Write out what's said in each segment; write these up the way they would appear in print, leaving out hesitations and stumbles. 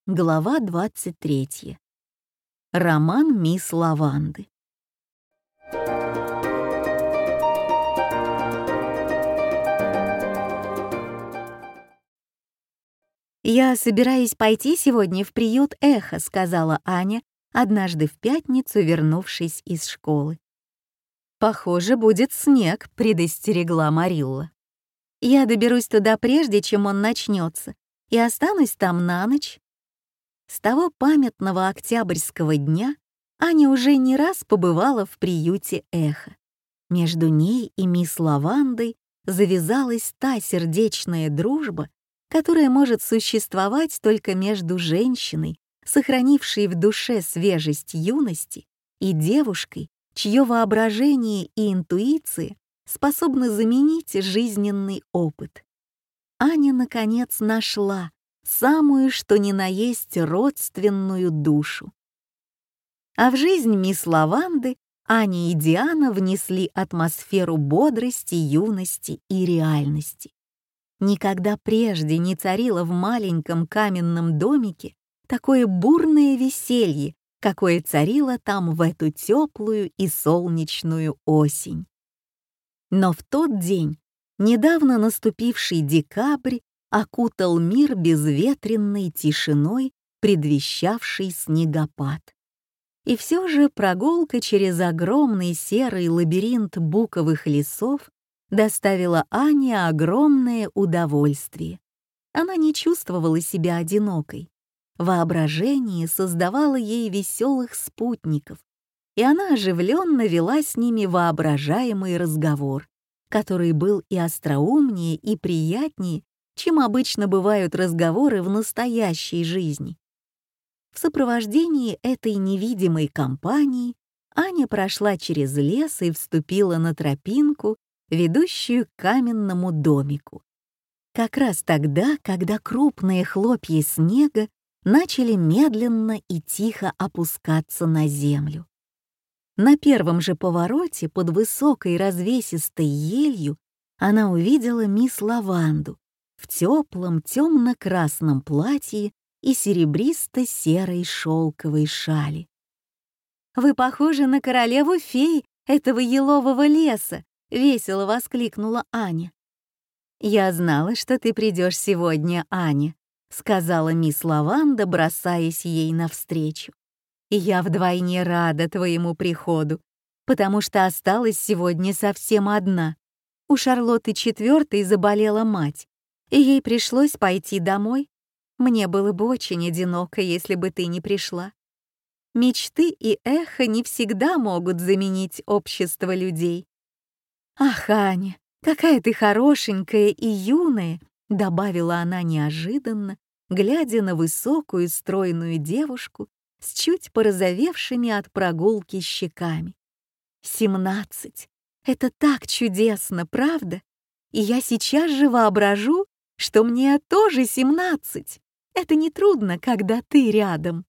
Глава 23. Роман мисс Лаванды. «Я собираюсь пойти сегодня в приют «Эхо», — сказала Аня, однажды в пятницу, вернувшись из школы. «Похоже, будет снег», — предостерегла Марилла. «Я доберусь туда прежде, чем он начнется, и останусь там на ночь». С того памятного октябрьского дня Аня уже не раз побывала в приюте «Эхо». Между ней и мисс Лавандой завязалась та сердечная дружба, которая может существовать только между женщиной, сохранившей в душе свежесть юности, и девушкой, чье воображение и интуиция способны заменить жизненный опыт. Аня, наконец, нашла самую что ни на есть родственную душу. А в жизнь мисс Лаванды Аня и Диана внесли атмосферу бодрости, юности и реальности. Никогда прежде не царило в маленьком каменном домике такое бурное веселье, какое царило там в эту теплую и солнечную осень. Но в тот день, недавно наступивший декабрь, окутал мир безветренной тишиной, предвещавшей снегопад. И все же прогулка через огромный серый лабиринт буковых лесов доставила Ане огромное удовольствие. Она не чувствовала себя одинокой. Воображение создавало ей веселых спутников, и она оживленно вела с ними воображаемый разговор, который был и остроумнее, и приятнее, чем обычно бывают разговоры в настоящей жизни. В сопровождении этой невидимой компании Аня прошла через лес и вступила на тропинку, ведущую к каменному домику. Как раз тогда, когда крупные хлопья снега начали медленно и тихо опускаться на землю. На первом же повороте под высокой развесистой елью она увидела мисс Лаванду в теплом темно-красном платье и серебристо-серой шелковой шали. «Вы похожи на королеву-фей этого елового леса!» — весело воскликнула Аня. «Я знала, что ты придешь сегодня, Аня», — сказала мисс Лаванда, бросаясь ей навстречу. «И я вдвойне рада твоему приходу, потому что осталась сегодня совсем одна. У Шарлотты IV заболела мать, и ей пришлось пойти домой. Мне было бы очень одиноко, если бы ты не пришла. Мечты и эхо не всегда могут заменить общество людей». «Ах, Аня, какая ты хорошенькая и юная», — добавила она неожиданно, глядя на высокую стройную девушку с чуть порозовевшими от прогулки щеками. 17. Это так чудесно, правда? И я сейчас же воображу, что мне тоже 17. Это нетрудно, когда ты рядом».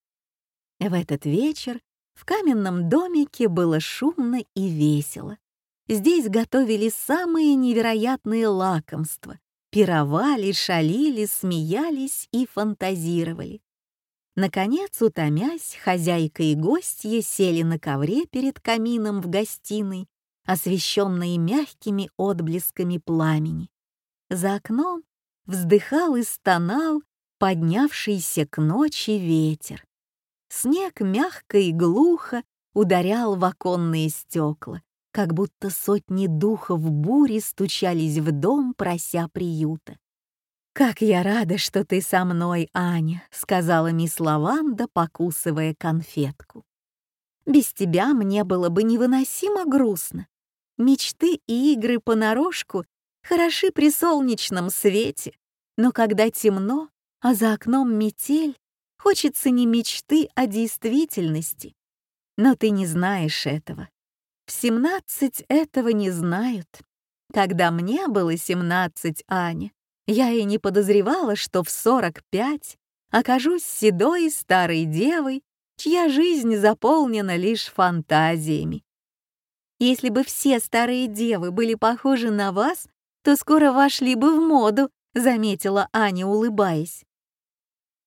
В этот вечер в каменном домике было шумно и весело. Здесь готовили самые невероятные лакомства, пировали, шалили, смеялись и фантазировали. Наконец, утомясь, хозяйка и гостья сели на ковре перед камином в гостиной, освещенной мягкими отблесками пламени. За окном вздыхал и стонал поднявшийся к ночи ветер. Снег мягко и глухо ударял в оконные стекла, как будто сотни духов бури стучались в дом, прося приюта. «Как я рада, что ты со мной, Аня», — сказала мисс Лаванда, покусывая конфетку. «Без тебя мне было бы невыносимо грустно. Мечты и игры понарошку хороши при солнечном свете, но когда темно, а за окном метель, хочется не мечты, а действительности. Но ты не знаешь этого. В 17 этого не знают. Когда мне было 17, Аня, я и не подозревала, что в 45 окажусь седой старой девой, чья жизнь заполнена лишь фантазиями. Если бы все старые девы были похожи на вас, то скоро вошли бы в моду», — заметила Аня, улыбаясь.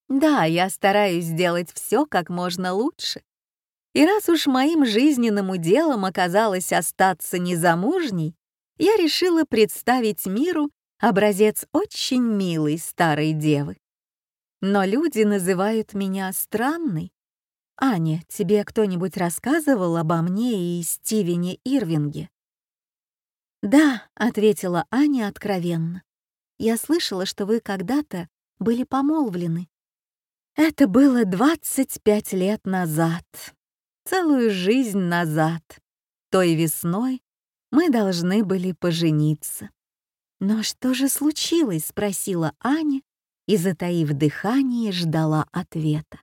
Да, я стараюсь сделать все как можно лучше. И раз уж моим жизненным уделом оказалось остаться незамужней, я решила представить миру образец очень милой старой девы. Но люди называют меня странной. Аня, тебе кто-нибудь рассказывал обо мне и Стивене Ирвинге? «Да», — ответила Аня откровенно. «Я слышала, что вы когда-то были помолвлены. Это было 25 лет назад, целую жизнь назад. Той весной мы должны были пожениться». «Но что же случилось?» — спросила Аня и, затаив дыхание, ждала ответа.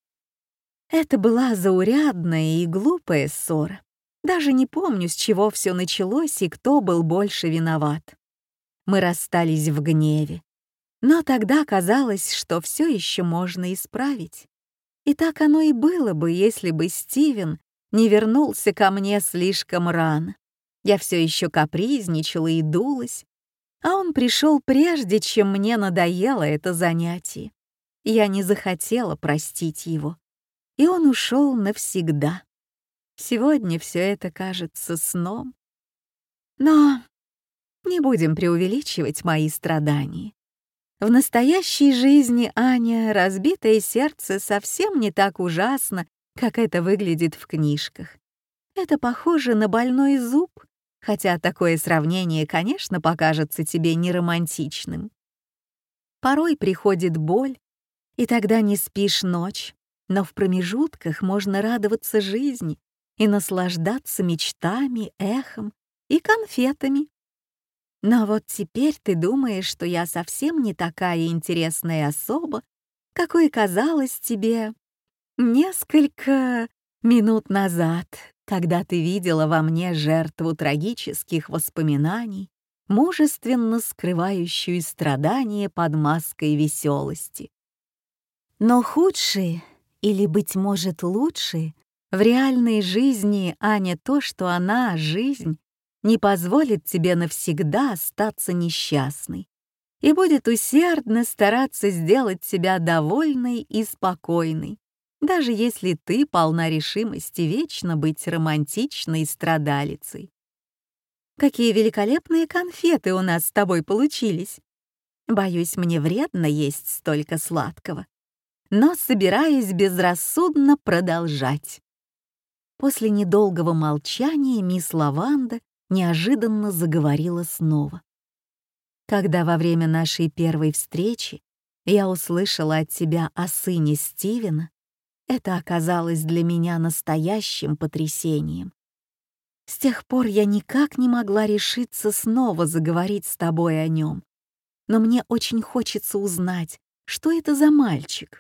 Это была заурядная и глупая ссора. Даже не помню, с чего все началось и кто был больше виноват. Мы расстались в гневе. Но тогда казалось, что все еще можно исправить. И так оно и было бы, если бы Стивен не вернулся ко мне слишком рано. Я все еще капризничала и дулась, а он пришел прежде, чем мне надоело это занятие. Я не захотела простить его, и он ушел навсегда. Сегодня все это кажется сном. Но не будем преувеличивать мои страдания. В настоящей жизни, Аня, разбитое сердце совсем не так ужасно, как это выглядит в книжках. Это похоже на больной зуб, хотя такое сравнение, конечно, покажется тебе неромантичным. Порой приходит боль, и тогда не спишь ночь, но в промежутках можно радоваться жизни и наслаждаться мечтами, эхом и конфетами. Но вот теперь ты думаешь, что я совсем не такая интересная особа, какой казалась тебе несколько минут назад, когда ты видела во мне жертву трагических воспоминаний, мужественно скрывающую страдания под маской веселости. Но худшие, или, быть может, лучшие, в реальной жизни, а не то, что она, жизнь, не позволит тебе навсегда остаться несчастной и будет усердно стараться сделать тебя довольной и спокойной, даже если ты полна решимости вечно быть романтичной страдалицей. Какие великолепные конфеты у нас с тобой получились! Боюсь, мне вредно есть столько сладкого, но собираюсь безрассудно продолжать. После недолгого молчания мисс Лаванда неожиданно заговорила снова. Когда во время нашей первой встречи я услышала от тебя о сыне Стивена, это оказалось для меня настоящим потрясением. С тех пор я никак не могла решиться снова заговорить с тобой о нем, но мне очень хочется узнать, что это за мальчик.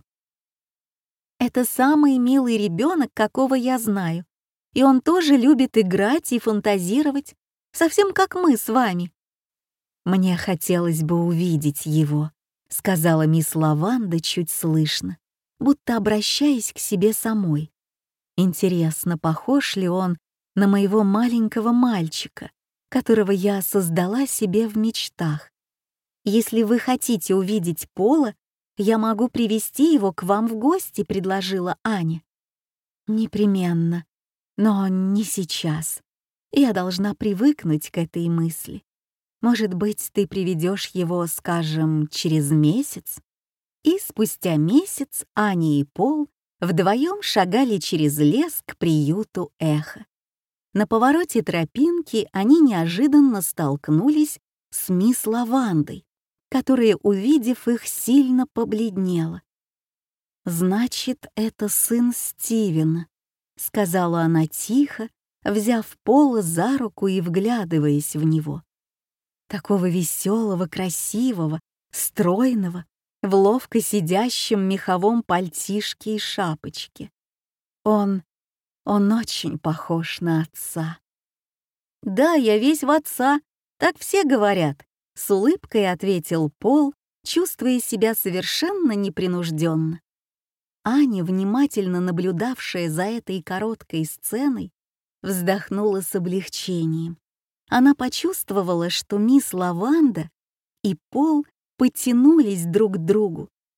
Это самый милый ребенок, какого я знаю, и он тоже любит играть и фантазировать, совсем как мы с вами. «Мне хотелось бы увидеть его», — сказала мисс Лаванда чуть слышно, будто обращаясь к себе самой. «Интересно, похож ли он на моего маленького мальчика, которого я создала себе в мечтах? Если вы хотите увидеть Пола, я могу привести его к вам в гости», — предложила Аня. «Непременно, но не сейчас. Я должна привыкнуть к этой мысли. Может быть, ты приведешь его, скажем, через месяц?» И спустя месяц Аня и Пол вдвоем шагали через лес к приюту Эхо. На повороте тропинки они неожиданно столкнулись с мисс Лавандой, которая, увидев их, сильно побледнела. «Значит, это сын Стивена», — сказала она тихо, взяв Пола за руку и вглядываясь в него. Такого веселого, красивого, стройного, в ловко сидящем меховом пальтишке и шапочке. Он очень похож на отца. «Да, я весь в отца, так все говорят», — с улыбкой ответил Пол, чувствуя себя совершенно непринужденно. Аня, внимательно наблюдавшая за этой короткой сценой, вздохнула с облегчением. Она почувствовала, что мисс Лаванда и Пол потянулись друг к другу,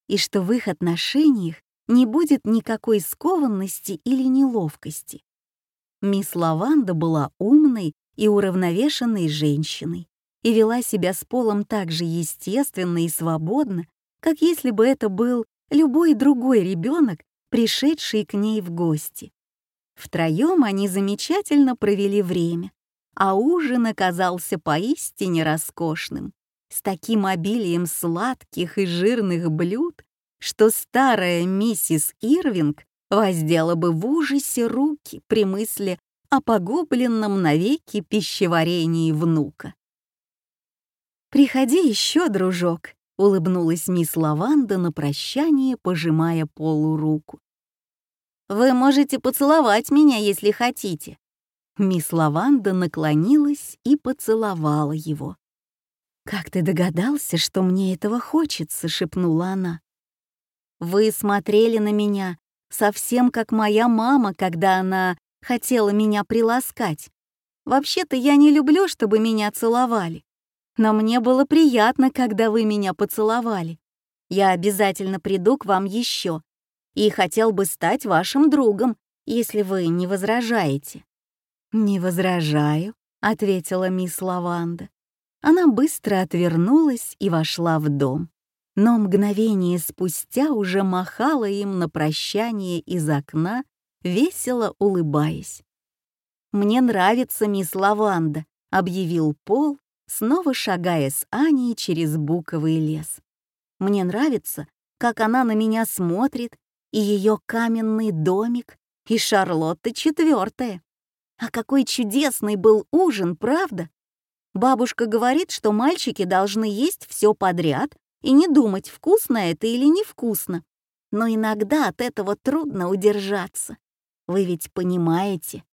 и что в их отношениях не будет никакой скованности или неловкости. Мисс Лаванда была умной и уравновешенной женщиной и вела себя с Полом так же естественно и свободно, как если бы это был любой другой ребенок, пришедший к ней в гости. Втроем они замечательно провели время, а ужин оказался поистине роскошным, с таким обилием сладких и жирных блюд, что старая миссис Ирвинг воздела бы в ужасе руки при мысли о погубленном навеки пищеварении внука. «Приходи еще, дружок», — улыбнулась мисс Лаванда на прощание, пожимая Полу руку. «Вы можете поцеловать меня, если хотите». Мисс Лаванда наклонилась и поцеловала его. «Как ты догадался, что мне этого хочется?» — шепнула она. «Вы смотрели на меня совсем как моя мама, когда она хотела меня приласкать. Вообще-то я не люблю, чтобы меня целовали. Но мне было приятно, когда вы меня поцеловали. Я обязательно приду к вам еще и хотел бы стать вашим другом, если вы не возражаете». «Не возражаю», — ответила мисс Лаванда. Она быстро отвернулась и вошла в дом, но мгновение спустя уже махала им на прощание из окна, весело улыбаясь. «Мне нравится мисс Лаванда», — объявил Пол, снова шагая с Аней через буковый лес. «Мне нравится, как она на меня смотрит, и ее каменный домик, и Шарлотта IV. А какой чудесный был ужин, правда? Бабушка говорит, что мальчики должны есть все подряд и не думать, вкусно это или невкусно. Но иногда от этого трудно удержаться. Вы ведь понимаете,